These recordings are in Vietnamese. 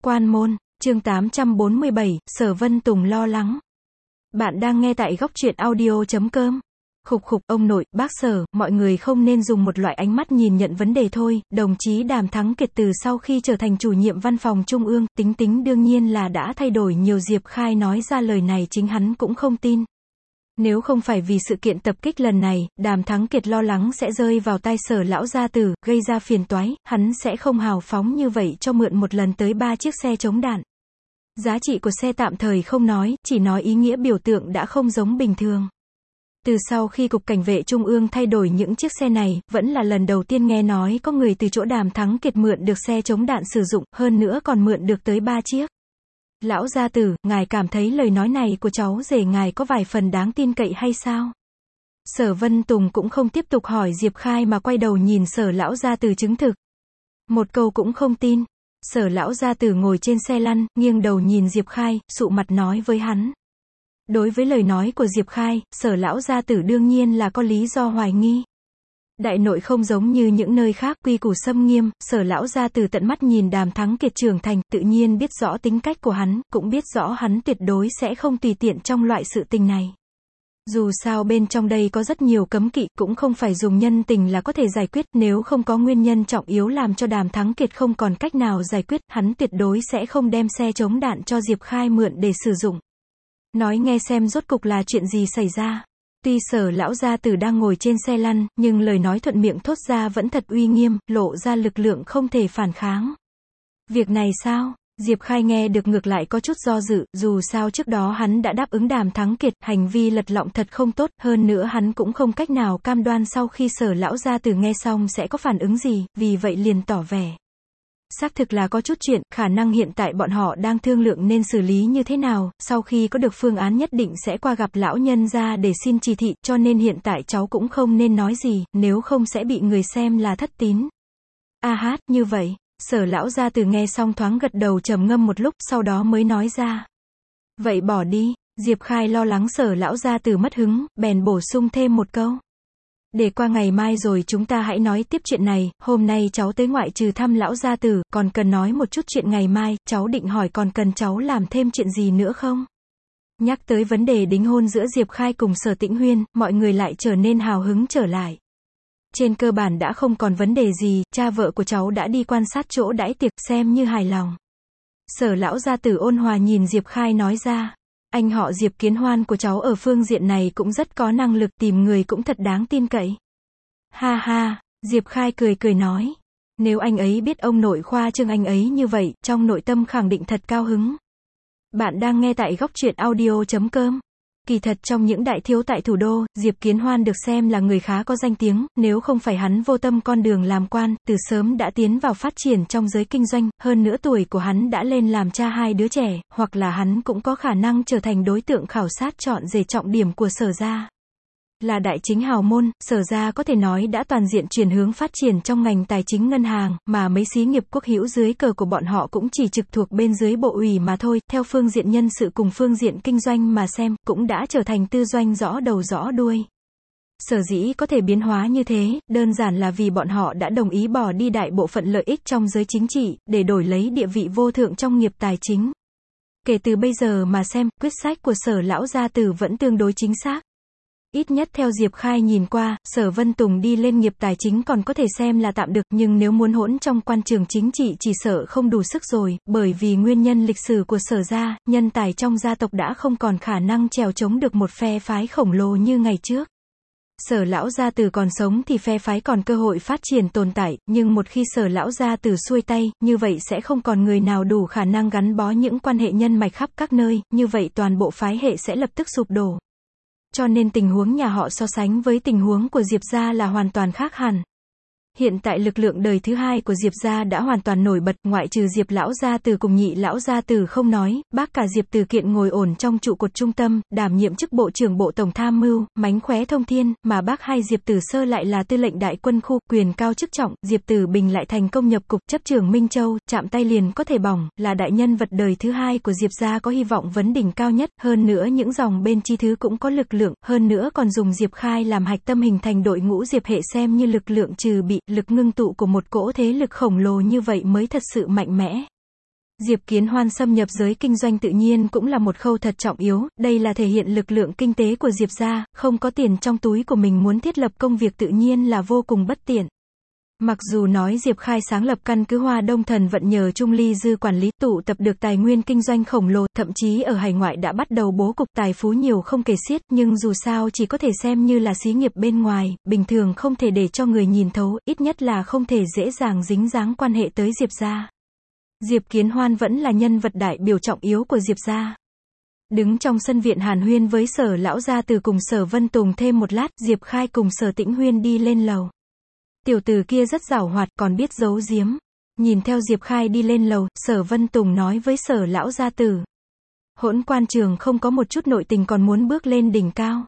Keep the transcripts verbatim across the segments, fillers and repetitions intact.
Quan môn, chương tám trăm bốn mươi bảy, Sở Vân Tùng lo lắng. Bạn đang nghe tại góc truyện audio chấm com. Khục khục, ông nội, bác Sở, mọi người không nên dùng một loại ánh mắt nhìn nhận vấn đề thôi. Đồng chí Đàm Thắng Kiệt từ sau khi trở thành chủ nhiệm văn phòng trung ương, tính tính đương nhiên là đã thay đổi nhiều. Diệp Khai nói ra lời này chính hắn cũng không tin. Nếu không phải vì sự kiện tập kích lần này, Đàm Thắng Kiệt lo lắng sẽ rơi vào tay Sở lão gia tử, gây ra phiền toái, hắn sẽ không hào phóng như vậy cho mượn một lần tới ba chiếc xe chống đạn. Giá trị của xe tạm thời không nói, chỉ nói ý nghĩa biểu tượng đã không giống bình thường. Từ sau khi Cục Cảnh vệ Trung ương thay đổi những chiếc xe này, vẫn là lần đầu tiên nghe nói có người từ chỗ Đàm Thắng Kiệt mượn được xe chống đạn sử dụng, hơn nữa còn mượn được tới ba chiếc. Lão gia tử, ngài cảm thấy lời nói này của cháu rể ngài có vài phần đáng tin cậy hay sao? Sở Vân Tùng cũng không tiếp tục hỏi Diệp Khai mà quay đầu nhìn Sở lão gia tử chứng thực. Một câu cũng không tin. Sở lão gia tử ngồi trên xe lăn, nghiêng đầu nhìn Diệp Khai, sụ mặt nói với hắn. Đối với lời nói của Diệp Khai, Sở lão gia tử đương nhiên là có lý do hoài nghi. Đại nội không giống như những nơi khác, quy củ xâm nghiêm, Sở lão gia tử tận mắt nhìn Đàm Thắng Kiệt trưởng thành, tự nhiên biết rõ tính cách của hắn, cũng biết rõ hắn tuyệt đối sẽ không tùy tiện trong loại sự tình này. Dù sao bên trong đây có rất nhiều cấm kỵ, cũng không phải dùng nhân tình là có thể giải quyết, nếu không có nguyên nhân trọng yếu làm cho Đàm Thắng Kiệt không còn cách nào giải quyết, hắn tuyệt đối sẽ không đem xe chống đạn cho Diệp Khai mượn để sử dụng. Nói nghe xem rốt cục là chuyện gì xảy ra. Tuy Sở lão gia tử đang ngồi trên xe lăn, nhưng lời nói thuận miệng thốt ra vẫn thật uy nghiêm, lộ ra lực lượng không thể phản kháng. Việc này sao? Diệp Khai nghe được ngược lại có chút do dự, dù sao trước đó hắn đã đáp ứng Đàm Thắng Kiệt, hành vi lật lọng thật không tốt, hơn nữa hắn cũng không cách nào cam đoan sau khi Sở lão gia tử nghe xong sẽ có phản ứng gì, vì vậy liền tỏ vẻ. Xác thực là có chút chuyện, khả năng hiện tại bọn họ đang thương lượng nên xử lý như thế nào, sau khi có được phương án nhất định sẽ qua gặp lão nhân gia để xin chỉ thị, cho nên hiện tại cháu cũng không nên nói gì, nếu không sẽ bị người xem là thất tín. A hát, như vậy, Sở lão gia tử nghe xong thoáng gật đầu trầm ngâm một lúc, sau đó mới nói ra. Vậy bỏ đi. Diệp Khai lo lắng Sở lão gia tử mất hứng, bèn bổ sung thêm một câu. Để qua ngày mai rồi chúng ta hãy nói tiếp chuyện này, hôm nay cháu tới ngoại trừ thăm lão gia tử, còn cần nói một chút chuyện ngày mai, cháu định hỏi còn cần cháu làm thêm chuyện gì nữa không? Nhắc tới vấn đề đính hôn giữa Diệp Khai cùng Sở Tĩnh Huyên, mọi người lại trở nên hào hứng trở lại. Trên cơ bản đã không còn vấn đề gì, cha vợ của cháu đã đi quan sát chỗ đãi tiệc xem như hài lòng. Sở lão gia tử ôn hòa nhìn Diệp Khai nói ra. Anh họ Diệp Kiến Hoan của cháu ở phương diện này cũng rất có năng lực, tìm người cũng thật đáng tin cậy. Ha ha, Diệp Khai cười cười nói. Nếu anh ấy biết ông nội khoa trương anh ấy như vậy, trong nội tâm khẳng định thật cao hứng. Bạn đang nghe tại góc truyện audio chấm com. Kỳ thật trong những đại thiếu tại thủ đô, Diệp Kiến Hoan được xem là người khá có danh tiếng, nếu không phải hắn vô tâm con đường làm quan, từ sớm đã tiến vào phát triển trong giới kinh doanh, hơn nữa tuổi của hắn đã lên làm cha hai đứa trẻ, hoặc là hắn cũng có khả năng trở thành đối tượng khảo sát chọn rể trọng điểm của Sở gia. Là đại chính hào môn, Sở gia có thể nói đã toàn diện chuyển hướng phát triển trong ngành tài chính ngân hàng, mà mấy xí nghiệp quốc hữu dưới cờ của bọn họ cũng chỉ trực thuộc bên dưới bộ ủy mà thôi, theo phương diện nhân sự cùng phương diện kinh doanh mà xem, cũng đã trở thành tư doanh rõ đầu rõ đuôi. Sở dĩ có thể biến hóa như thế, đơn giản là vì bọn họ đã đồng ý bỏ đi đại bộ phận lợi ích trong giới chính trị, để đổi lấy địa vị vô thượng trong nghiệp tài chính. Kể từ bây giờ mà xem, quyết sách của Sở lão gia tử vẫn tương đối chính xác. Ít nhất theo Diệp Khai nhìn qua, Sở Vân Tùng đi lên nghiệp tài chính còn có thể xem là tạm được, nhưng nếu muốn hỗn trong quan trường chính trị chỉ sợ không đủ sức rồi, bởi vì nguyên nhân lịch sử của Sở gia, nhân tài trong gia tộc đã không còn khả năng trèo chống được một phe phái khổng lồ như ngày trước. Sở lão gia tử còn sống thì phe phái còn cơ hội phát triển tồn tại, nhưng một khi Sở lão gia tử xuôi tay, như vậy sẽ không còn người nào đủ khả năng gắn bó những quan hệ nhân mạch khắp các nơi, như vậy toàn bộ phái hệ sẽ lập tức sụp đổ. Cho nên tình huống nhà họ so sánh với tình huống của Diệp gia là hoàn toàn khác hẳn. Hiện tại lực lượng đời thứ hai của Diệp gia đã hoàn toàn nổi bật, ngoại trừ Diệp lão gia tử cùng nhị lão gia tử không nói, bác cả Diệp Từ Kiện ngồi ổn trong trụ cột trung tâm, đảm nhiệm chức bộ trưởng bộ tổng tham mưu, mánh khóe thông thiên, mà bác hai Diệp Từ Sơ lại là tư lệnh đại quân khu, quyền cao chức trọng, Diệp Từ Bình lại thành công nhập cục, chấp trưởng Minh Châu, chạm tay liền có thể bỏng, là đại nhân vật đời thứ hai của Diệp gia có hy vọng vấn đỉnh cao nhất, hơn nữa những dòng bên chi thứ cũng có lực lượng, hơn nữa còn dùng Diệp Khai làm hạch tâm hình thành đội ngũ Diệp hệ xem như lực lượng trừ bị, lực ngưng tụ của một cỗ thế lực khổng lồ như vậy mới thật sự mạnh mẽ. Diệp Kiến Hoan xâm nhập giới kinh doanh tự nhiên cũng là một khâu thật trọng yếu, đây là thể hiện lực lượng kinh tế của Diệp gia, không có tiền trong túi của mình muốn thiết lập công việc tự nhiên là vô cùng bất tiện. Mặc dù nói Diệp Khai sáng lập căn cứ Hoa Đông Thần Vận nhờ Trung Ly Dư quản lý, tụ tập được tài nguyên kinh doanh khổng lồ, thậm chí ở hải ngoại đã bắt đầu bố cục tài phú nhiều không kể xiết, nhưng dù sao chỉ có thể xem như là xí nghiệp bên ngoài, bình thường không thể để cho người nhìn thấu, ít nhất là không thể dễ dàng dính dáng quan hệ tới Diệp gia. Diệp Kiến Hoan vẫn là nhân vật đại biểu trọng yếu của Diệp gia. Đứng trong sân viện hàn huyên với Sở lão gia từ cùng Sở Vân Tùng thêm một lát, Diệp Khai cùng Sở Tĩnh Huyên đi lên lầu. Tiểu tử kia rất giảo hoạt, còn biết giấu giếm. Nhìn theo Diệp Khai đi lên lầu, Sở Vân Tùng nói với Sở lão gia tử. Hỗn quan trường không có một chút nội tình còn muốn bước lên đỉnh cao.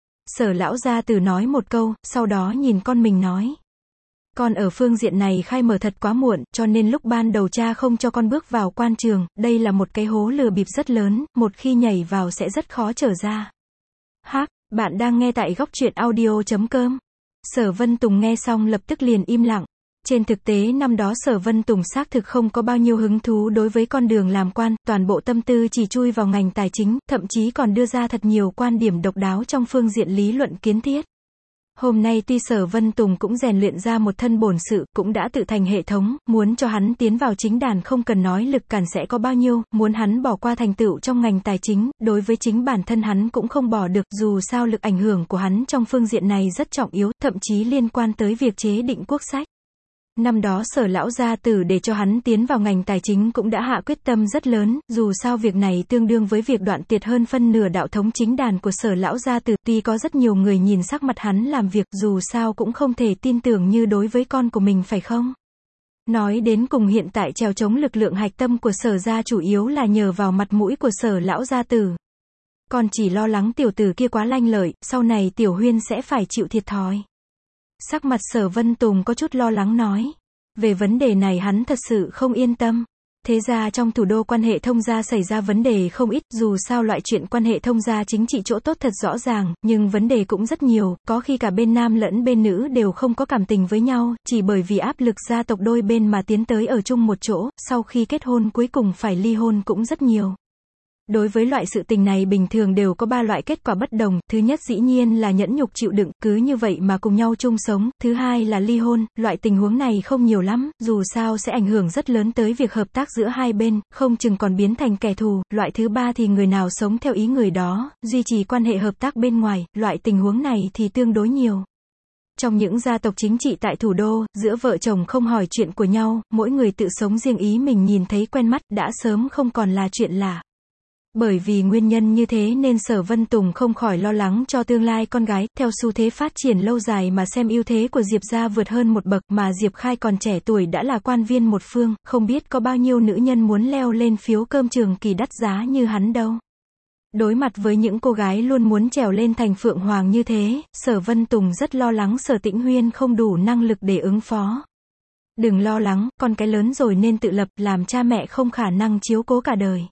Sở lão gia tử nói một câu, sau đó nhìn con mình nói. Con ở phương diện này khai mở thật quá muộn, cho nên lúc ban đầu cha không cho con bước vào quan trường, đây là một cái hố lừa bịp rất lớn, một khi nhảy vào sẽ rất khó trở ra. Hắc, bạn đang nghe tại góc truyện audio chấm com. Sở Vân Tùng nghe xong lập tức liền im lặng. Trên thực tế năm đó Sở Vân Tùng xác thực không có bao nhiêu hứng thú đối với con đường làm quan, toàn bộ tâm tư chỉ chui vào ngành tài chính, thậm chí còn đưa ra thật nhiều quan điểm độc đáo trong phương diện lý luận kiến thiết. Hôm nay tuy Sở Vân Tùng cũng rèn luyện ra một thân bổn sự, cũng đã tự thành hệ thống, muốn cho hắn tiến vào chính đàn không cần nói lực cản sẽ có bao nhiêu, muốn hắn bỏ qua thành tựu trong ngành tài chính, đối với chính bản thân hắn cũng không bỏ được, dù sao lực ảnh hưởng của hắn trong phương diện này rất trọng yếu, thậm chí liên quan tới việc chế định quốc sách. Năm đó Sở lão gia tử để cho hắn tiến vào ngành tài chính cũng đã hạ quyết tâm rất lớn, dù sao việc này tương đương với việc đoạn tiệt hơn phân nửa đạo thống chính đàn của Sở lão gia tử, tuy có rất nhiều người nhìn sắc mặt hắn làm việc, dù sao cũng không thể tin tưởng như đối với con của mình phải không? Nói đến cùng hiện tại trèo chống lực lượng hạch tâm của Sở gia chủ yếu là nhờ vào mặt mũi của Sở lão gia tử. Còn chỉ lo lắng tiểu tử kia quá lanh lợi, sau này Tiểu Huyên sẽ phải chịu thiệt thòi. Sắc mặt Sở Vân Tùng có chút lo lắng nói. Về vấn đề này hắn thật sự không yên tâm. Thế ra trong thủ đô quan hệ thông gia xảy ra vấn đề không ít, dù sao loại chuyện quan hệ thông gia chính trị chỗ tốt thật rõ ràng, nhưng vấn đề cũng rất nhiều, có khi cả bên nam lẫn bên nữ đều không có cảm tình với nhau, chỉ bởi vì áp lực gia tộc đôi bên mà tiến tới ở chung một chỗ, sau khi kết hôn cuối cùng phải ly hôn cũng rất nhiều. Đối với loại sự tình này bình thường đều có ba loại kết quả bất đồng, thứ nhất dĩ nhiên là nhẫn nhục chịu đựng, cứ như vậy mà cùng nhau chung sống, thứ hai là ly hôn, loại tình huống này không nhiều lắm, dù sao sẽ ảnh hưởng rất lớn tới việc hợp tác giữa hai bên, không chừng còn biến thành kẻ thù, loại thứ ba thì người nào sống theo ý người đó, duy trì quan hệ hợp tác bên ngoài, loại tình huống này thì tương đối nhiều. Trong những gia tộc chính trị tại thủ đô, giữa vợ chồng không hỏi chuyện của nhau, mỗi người tự sống riêng ý mình nhìn thấy quen mắt, đã sớm không còn là chuyện lạ. Bởi vì nguyên nhân như thế nên Sở Vân Tùng không khỏi lo lắng cho tương lai con gái, theo xu thế phát triển lâu dài mà xem ưu thế của Diệp gia vượt hơn một bậc, mà Diệp Khai còn trẻ tuổi đã là quan viên một phương, không biết có bao nhiêu nữ nhân muốn leo lên phiếu cơm trường kỳ đắt giá như hắn đâu. Đối mặt với những cô gái luôn muốn trèo lên thành phượng hoàng như thế, Sở Vân Tùng rất lo lắng Sở Tĩnh Huyên không đủ năng lực để ứng phó. Đừng lo lắng, con cái lớn rồi nên tự lập, làm cha mẹ không khả năng chiếu cố cả đời.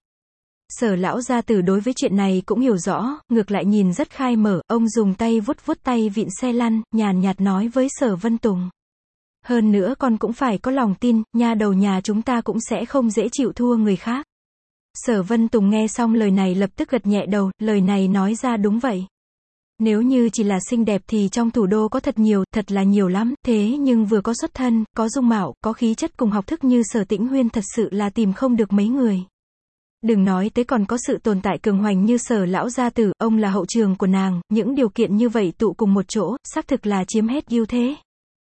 Sở lão gia tử đối với chuyện này cũng hiểu rõ, ngược lại nhìn rất khai mở, ông dùng tay vuốt vuốt tay vịn xe lăn, nhàn nhạt nói với Sở Vân Tùng. Hơn nữa con cũng phải có lòng tin, nha đầu nhà chúng ta cũng sẽ không dễ chịu thua người khác. Sở Vân Tùng nghe xong lời này lập tức gật nhẹ đầu, lời này nói ra đúng vậy. Nếu như chỉ là xinh đẹp thì trong thủ đô có thật nhiều, thật là nhiều lắm, thế nhưng vừa có xuất thân, có dung mạo, có khí chất cùng học thức như Sở Tĩnh Huyên thật sự là tìm không được mấy người. Đừng nói tới còn có sự tồn tại cường hoành như Sở lão gia tử, ông là hậu trường của nàng, những điều kiện như vậy tụ cùng một chỗ, xác thực là chiếm hết ưu thế.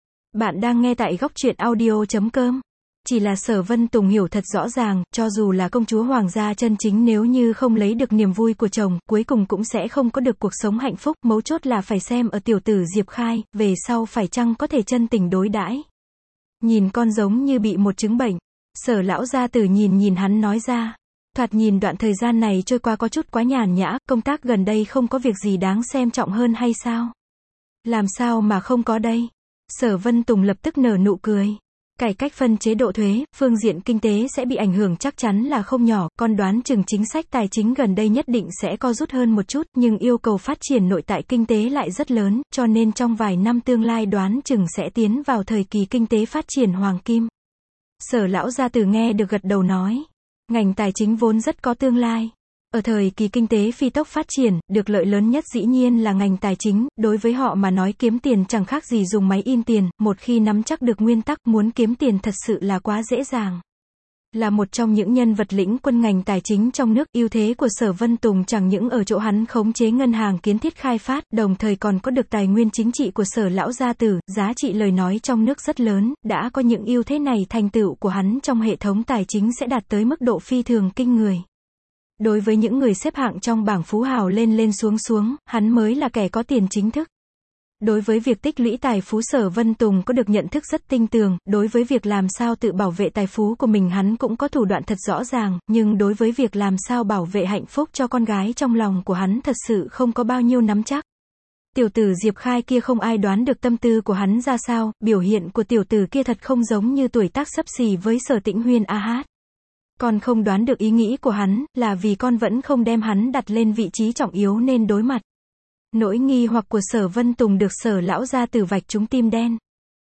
Bạn đang nghe tại góc truyện audio chấm com. Chỉ là Sở Vân Tùng hiểu thật rõ ràng, cho dù là công chúa hoàng gia chân chính nếu như không lấy được niềm vui của chồng, cuối cùng cũng sẽ không có được cuộc sống hạnh phúc, mấu chốt là phải xem ở tiểu tử Diệp Khai, về sau phải chăng có thể chân tình đối đãi. Nhìn con giống như bị một chứng bệnh. Sở lão gia tử nhìn nhìn hắn nói ra. Thoạt nhìn đoạn thời gian này trôi qua có chút quá nhàn nhã, công tác gần đây không có việc gì đáng xem trọng hơn hay sao? Làm sao mà không có đây? Sở Vân Tùng lập tức nở nụ cười. Cải cách phân chế độ thuế, phương diện kinh tế sẽ bị ảnh hưởng chắc chắn là không nhỏ, con đoán chừng chính sách tài chính gần đây nhất định sẽ co rút hơn một chút, nhưng yêu cầu phát triển nội tại kinh tế lại rất lớn, cho nên trong vài năm tương lai đoán chừng sẽ tiến vào thời kỳ kinh tế phát triển hoàng kim. Sở lão gia tử nghe được gật đầu nói. Ngành tài chính vốn rất có tương lai. Ở thời kỳ kinh tế phi tốc phát triển, được lợi lớn nhất dĩ nhiên là ngành tài chính, đối với họ mà nói kiếm tiền chẳng khác gì dùng máy in tiền, một khi nắm chắc được nguyên tắc muốn kiếm tiền thật sự là quá dễ dàng. Là một trong những nhân vật lĩnh quân ngành tài chính trong nước, ưu thế của Sở Vân Tùng chẳng những ở chỗ hắn khống chế ngân hàng kiến thiết khai phát, đồng thời còn có được tài nguyên chính trị của Sở lão gia tử, giá trị lời nói trong nước rất lớn, đã có những ưu thế này thành tựu của hắn trong hệ thống tài chính sẽ đạt tới mức độ phi thường kinh người. Đối với những người xếp hạng trong bảng phú hào lên lên xuống xuống, hắn mới là kẻ có tiền chính thức. Đối với việc tích lũy tài phú Sở Vân Tùng có được nhận thức rất tinh tường, đối với việc làm sao tự bảo vệ tài phú của mình hắn cũng có thủ đoạn thật rõ ràng, nhưng đối với việc làm sao bảo vệ hạnh phúc cho con gái trong lòng của hắn thật sự không có bao nhiêu nắm chắc. Tiểu tử Diệp Khai kia không ai đoán được tâm tư của hắn ra sao, biểu hiện của tiểu tử kia thật không giống như tuổi tác xấp xỉ với Sở Tĩnh Huyên a hát. Con không đoán được ý nghĩ của hắn, là vì con vẫn không đem hắn đặt lên vị trí trọng yếu nên đối mặt. Nỗi nghi hoặc của Sở Vân Tùng được Sở lão gia tử vạch trúng tim đen.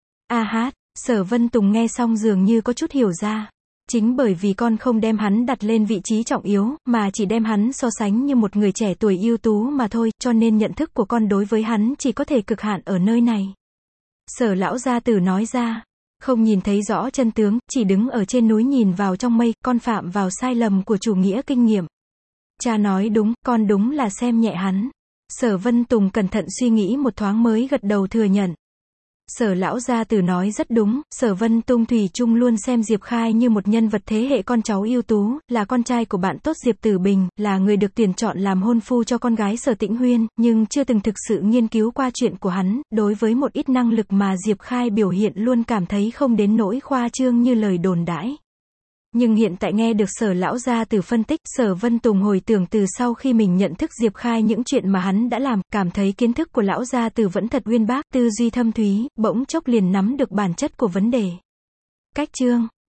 A hát, Sở Vân Tùng nghe xong dường như có chút hiểu ra. Chính bởi vì con không đem hắn đặt lên vị trí trọng yếu, mà chỉ đem hắn so sánh như một người trẻ tuổi ưu tú mà thôi, cho nên nhận thức của con đối với hắn chỉ có thể cực hạn ở nơi này. Sở lão gia tử nói ra. Không nhìn thấy rõ chân tướng, chỉ đứng ở trên núi nhìn vào trong mây, con phạm vào sai lầm của chủ nghĩa kinh nghiệm. Cha nói đúng, con đúng là xem nhẹ hắn. Sở Vân Tùng cẩn thận suy nghĩ một thoáng mới gật đầu thừa nhận. Sở lão gia tử nói rất đúng, Sở Vân Tùng thủy chung luôn xem Diệp Khai như một nhân vật thế hệ con cháu ưu tú, là con trai của bạn tốt Diệp Tử Bình, là người được tuyển chọn làm hôn phu cho con gái Sở Tĩnh Huyên, nhưng chưa từng thực sự nghiên cứu qua chuyện của hắn, đối với một ít năng lực mà Diệp Khai biểu hiện luôn cảm thấy không đến nỗi khoa trương như lời đồn đãi. Nhưng hiện tại nghe được Sở lão gia tử phân tích, Sở Vân Tùng hồi tưởng từ sau khi mình nhận thức Diệp Khai những chuyện mà hắn đã làm, cảm thấy kiến thức của lão gia tử vẫn thật uyên bác, tư duy thâm thúy, bỗng chốc liền nắm được bản chất của vấn đề. Cách chương